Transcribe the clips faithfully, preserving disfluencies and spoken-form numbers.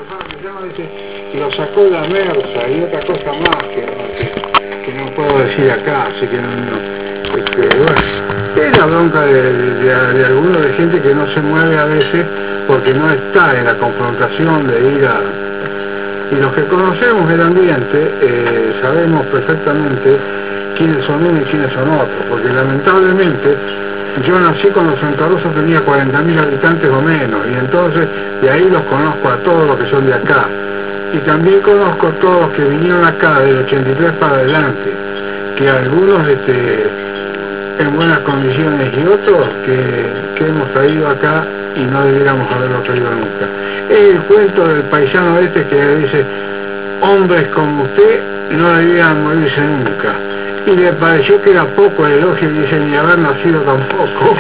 persona que llama dice, lo sacó la mersa y otra cosa más que, que, que no puedo decir acá, así que no, no este, bueno, es la bronca de, de, de, de algunos, de gente que no se mueve a veces porque no está en la confrontación de ir a... Y los que conocemos el ambiente eh, sabemos perfectamente quiénes son unos y quiénes son otros, porque lamentablemente yo nací cuando Santa Rosa tenía cuarenta mil habitantes o menos, y entonces de ahí los conozco a todos los que son de acá, y también conozco a todos los que vinieron acá del ochenta y tres para adelante, que algunos este, en buenas condiciones y otros que, que hemos traído acá y no debiéramos haberlo traído nunca. Es el cuento del paisano este que dice, hombres como usted no debían morirse nunca. Y le pareció que era poco el elogio y dice, ni haber nacido tampoco.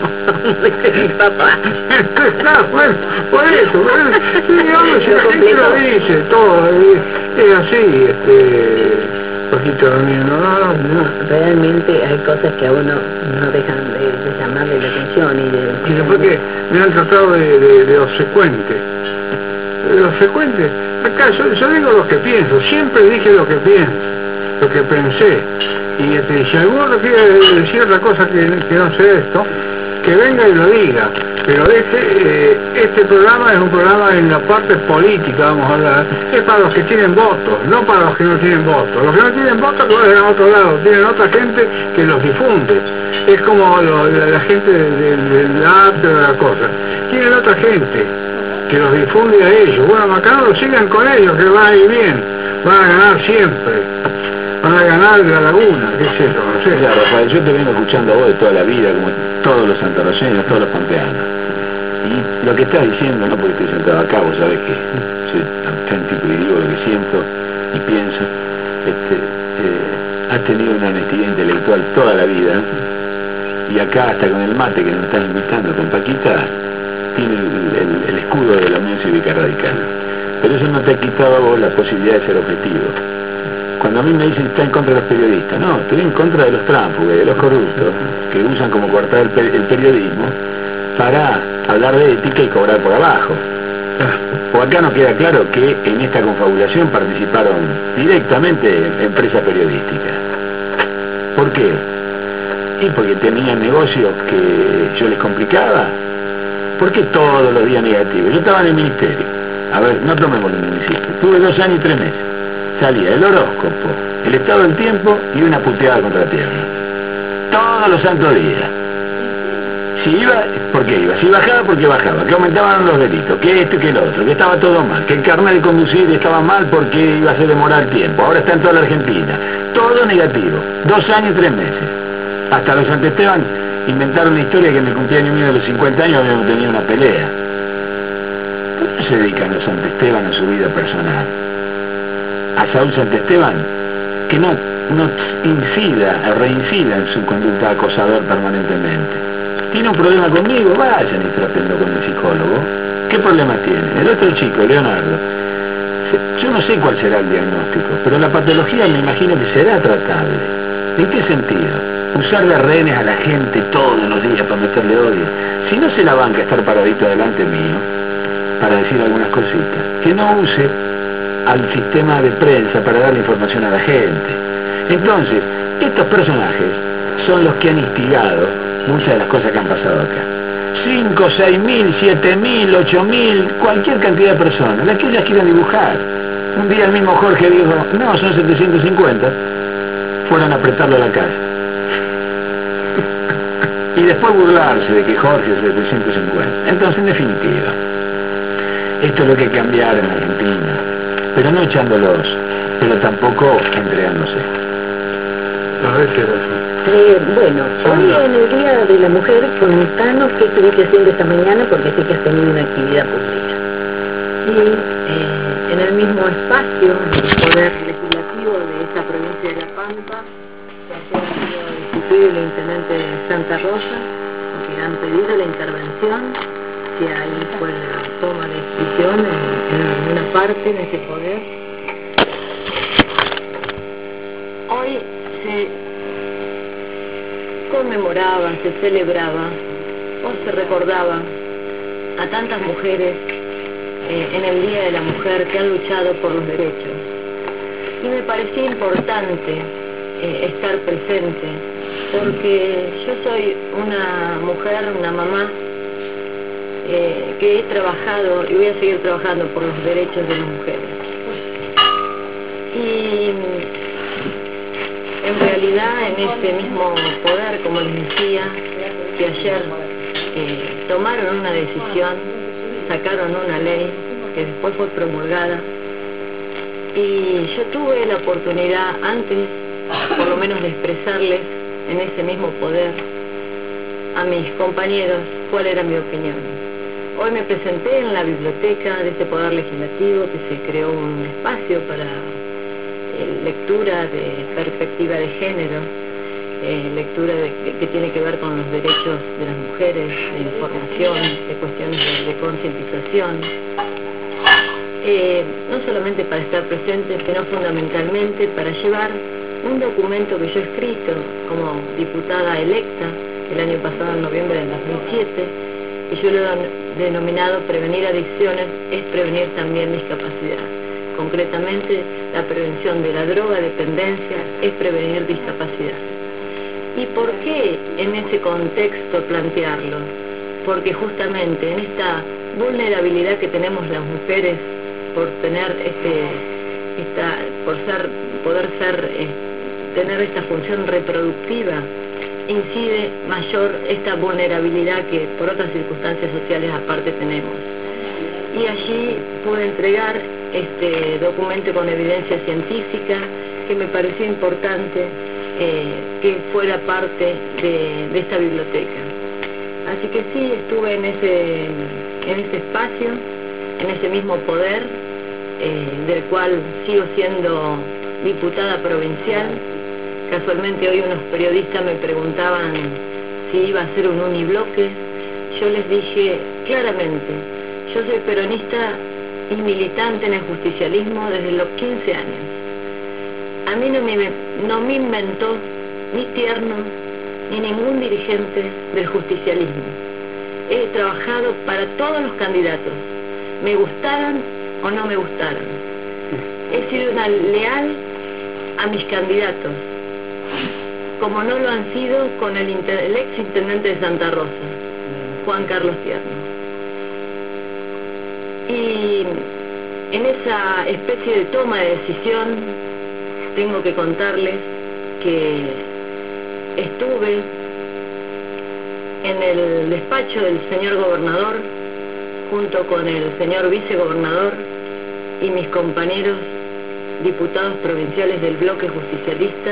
Mi papá. Claro, bueno, por eso, por eso, digamos, si la gente lo dice, todo, es, es así, este, poquito mío, no, no, no. Realmente hay cosas que a uno no dejan de, de llamarle la atención y de... Y después que me han tratado de, de, de obsecuente, de obsecuente, acá yo, yo digo lo que pienso, siempre dije lo que pienso, lo que pensé, y este, si alguno quiere decir otra cosa que, que no sé esto, que venga y lo diga, pero este, eh, este programa es un programa en la parte política, vamos a hablar, es para los que tienen votos, no para los que no tienen votos. Los que no tienen votos que vayan a otro lado, tienen otra gente que los difunde, es como lo, la, la gente del de, de arte de la cosa, tienen otra gente que los difunde a ellos. Bueno, Macarón, sigan con ellos, que va a ir bien, van a ganar siempre. Van a ganar de la laguna, qué es eso, no sé. Mira, Rafael, yo te vengo escuchando a vos de toda la vida, como todos los santarroceños, todos los pampeanos. Y lo que estás diciendo, no porque estoy sentado acá, vos sabés que soy auténtico y digo lo que siento y pienso, este, eh, has tenido una honestidad intelectual toda la vida, y acá hasta con el mate que nos estás invitando, con Paquita, tiene el, el, el escudo de la Unión Cívica Radical. Pero eso no te ha quitado a vos la posibilidad de ser objetivo. Cuando a mí me dicen está en contra de los periodistas, no, estoy en contra de los tránsfugas, de los corruptos, que usan como coartada el, el periodismo para hablar de ética y cobrar por abajo. O acá nos queda claro que en esta confabulación participaron directamente empresas periodísticas. ¿Por qué? Y porque tenían negocios que yo les complicaba. ¿Por qué todos los días negativos? Yo estaba en el ministerio. A ver, no tomemos el municipio. Tuve dos años y tres meses. Salía el horóscopo, el estado del tiempo y una puteada contra tierra. Todos los santos días. Si iba, ¿por qué iba? Si bajaba, porque bajaba. Que aumentaban los delitos, que esto y que lo otro, que estaba todo mal, que el carnet de conducir estaba mal porque iba a hacer demorar el tiempo. Ahora está en toda la Argentina. Todo negativo. Dos años y tres meses. Hasta los Santo Esteban inventaron una historia que en el cumpleaños mío de los cincuenta años habíamos tenido una pelea. ¿Por qué se dedican los Santo Esteban a su vida personal? A Saúl Santesteban, que no, no incida, reincida en su conducta acosador permanentemente. ¿Tiene un problema conmigo? Vayan y trátenlo con el psicólogo. ¿Qué problema tiene? El otro chico, Leonardo, yo no sé cuál será el diagnóstico, pero la patología me imagino que será tratable. ¿En qué sentido? Usar de rehenes a la gente todos los días para meterle odio. Si no se la banca estar paradito delante mío, para decir algunas cositas, que no use al sistema de prensa para dar información a la gente. Entonces, estos personajes son los que han instigado muchas de las cosas que han pasado acá. Cinco, seis mil, siete mil, ocho mil, cualquier cantidad de personas, las que ellas quieran dibujar. Un día el mismo Jorge dijo, no, son setecientos cincuenta, fueron a apretarlo a la casa. Y después burlarse de que Jorge es setecientos cincuenta. Entonces, en definitiva, esto es lo que hay que cambiar en Argentina. Pero no echándolos, pero tampoco entregándose. A ver qué pasa. Eh, bueno, hoy en el Día de la Mujer, contanos qué estuviste haciendo esta mañana, porque sé que has tenido una actividad pública. Sí, eh, en el mismo espacio, en el Poder Legislativo de esta provincia de La Pampa, que ayer ha sido destituido el intendente de Santa Rosa, porque han pedido la intervención, que ahí fue la toma de decisión en, en alguna parte de ese poder. Hoy se conmemoraba, se celebraba o se recordaba a tantas mujeres eh, en el Día de la Mujer que han luchado por los derechos. Y me parecía importante eh, estar presente, porque yo soy una mujer, una mamá, eh, que he trabajado y voy a seguir trabajando por los derechos de las mujeres. Y en realidad en ese mismo poder, como les decía, que ayer eh, tomaron una decisión, sacaron una ley que después fue promulgada, y yo tuve la oportunidad antes, por lo menos, de expresarles en ese mismo poder a mis compañeros cuál era mi opinión. Hoy me presenté en la biblioteca de este Poder Legislativo, que se creó un espacio para eh, lectura de perspectiva de género, eh, lectura de, que, que tiene que ver con los derechos de las mujeres, de información, de cuestiones de, de concientización. Eh, no solamente para estar presente, sino fundamentalmente para llevar un documento que yo he escrito como diputada electa el año pasado, en noviembre del dos mil siete, y yo lo he denominado Prevenir Adicciones es prevenir también discapacidad. Concretamente, la prevención de la droga-dependencia es prevenir discapacidad. ¿Y por qué en ese contexto plantearlo? Porque justamente en esta vulnerabilidad que tenemos las mujeres por tener este, esta, por ser, poder ser, eh, tener esta función reproductiva, incide mayor esta vulnerabilidad que por otras circunstancias sociales aparte tenemos. Y allí pude entregar este documento con evidencia científica que me pareció importante eh, que fuera parte de, de esta biblioteca. Así que sí, estuve en ese, en ese espacio, en ese mismo poder, eh, del cual sigo siendo diputada provincial. Casualmente hoy unos periodistas me preguntaban si iba a ser un unibloque. Yo les dije claramente, yo soy peronista y militante en el justicialismo desde los quince años. A mí no me, no me inventó ni Tierno ni ningún dirigente del justicialismo. He trabajado para todos los candidatos, me gustaran o no me gustaran. He sido una leal a mis candidatos, como no lo han sido con el, el ex intendente de Santa Rosa, Juan Carlos Tierno. Y en esa especie de toma de decisión tengo que contarles que estuve en el despacho del señor gobernador junto con el señor vicegobernador y mis compañeros diputados provinciales del bloque justicialista,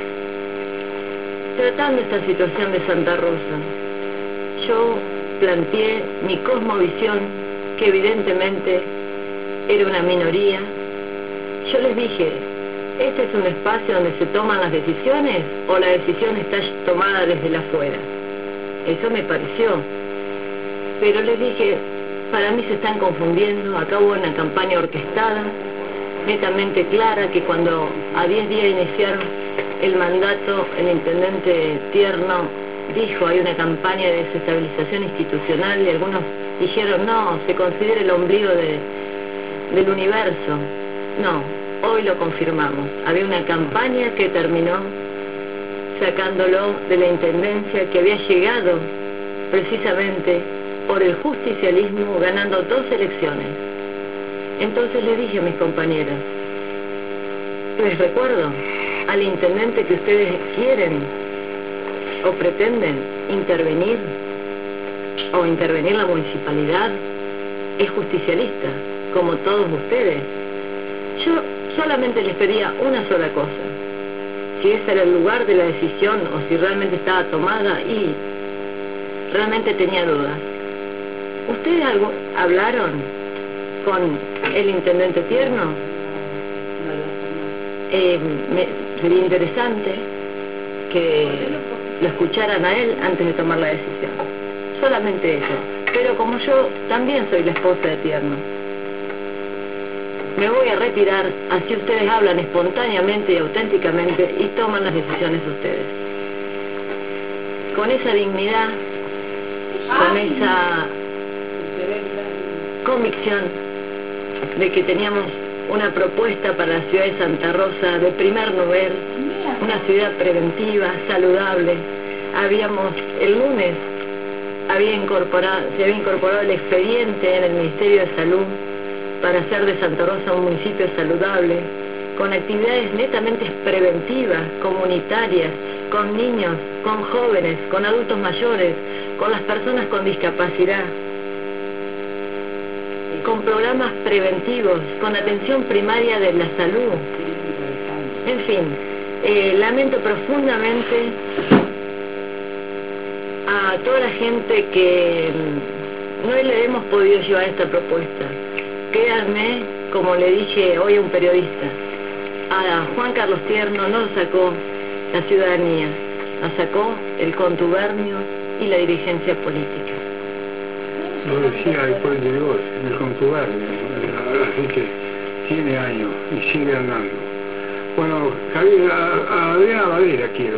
tratando esta situación de Santa Rosa. Yo planteé mi cosmovisión, que evidentemente era una minoría. Yo les dije, ¿este es un espacio donde se toman las decisiones o la decisión está tomada desde la afuera? Eso me pareció. Pero les dije, para mí se están confundiendo, acá hubo una campaña orquestada, netamente clara, que cuando a diez días iniciaron el mandato, el intendente Tierno dijo, hay una campaña de desestabilización institucional, y algunos dijeron, no, se considera el ombligo de, del universo. No, hoy lo confirmamos. Había una campaña que terminó sacándolo de la intendencia, que había llegado precisamente por el justicialismo, ganando dos elecciones. Entonces le dije a mis compañeros, les recuerdo, al intendente que ustedes quieren o pretenden intervenir, o intervenir la municipalidad, es justicialista, como todos ustedes. Yo solamente les pedía una sola cosa, si ese era el lugar de la decisión o si realmente estaba tomada, y realmente tenía dudas. ¿Ustedes algo hablaron con el intendente Tierno? Eh, me, sería interesante que lo escucharan a él antes de tomar la decisión. Solamente eso. Pero como yo también soy la esposa de Tierno, me voy a retirar, así ustedes hablan espontáneamente y auténticamente y toman las decisiones ustedes. Con esa dignidad, con esa convicción, de que teníamos una propuesta para la ciudad de Santa Rosa de primer nivel, una ciudad preventiva, saludable. Habíamos, el lunes, había incorporado, se había incorporado el expediente en el Ministerio de Salud para hacer de Santa Rosa un municipio saludable, con actividades netamente preventivas, comunitarias, con niños, con jóvenes, con adultos mayores, con las personas con discapacidad, con programas preventivos, con atención primaria de la salud. En fin, eh, lamento profundamente a toda la gente que no le hemos podido llevar esta propuesta. Créanme, como le dije hoy a un periodista, a Juan Carlos Tierno no lo sacó la ciudadanía, la sacó el contubernio y la dirigencia política. Lo decía después de vos, el contubernio, así que tiene años y sigue andando. Bueno, Javier, a, a Adriana Badera quiero.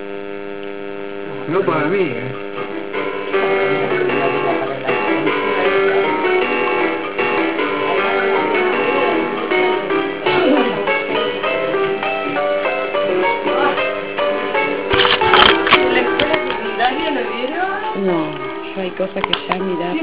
No para mí, ¿eh? No, hay cosas que ya mirá.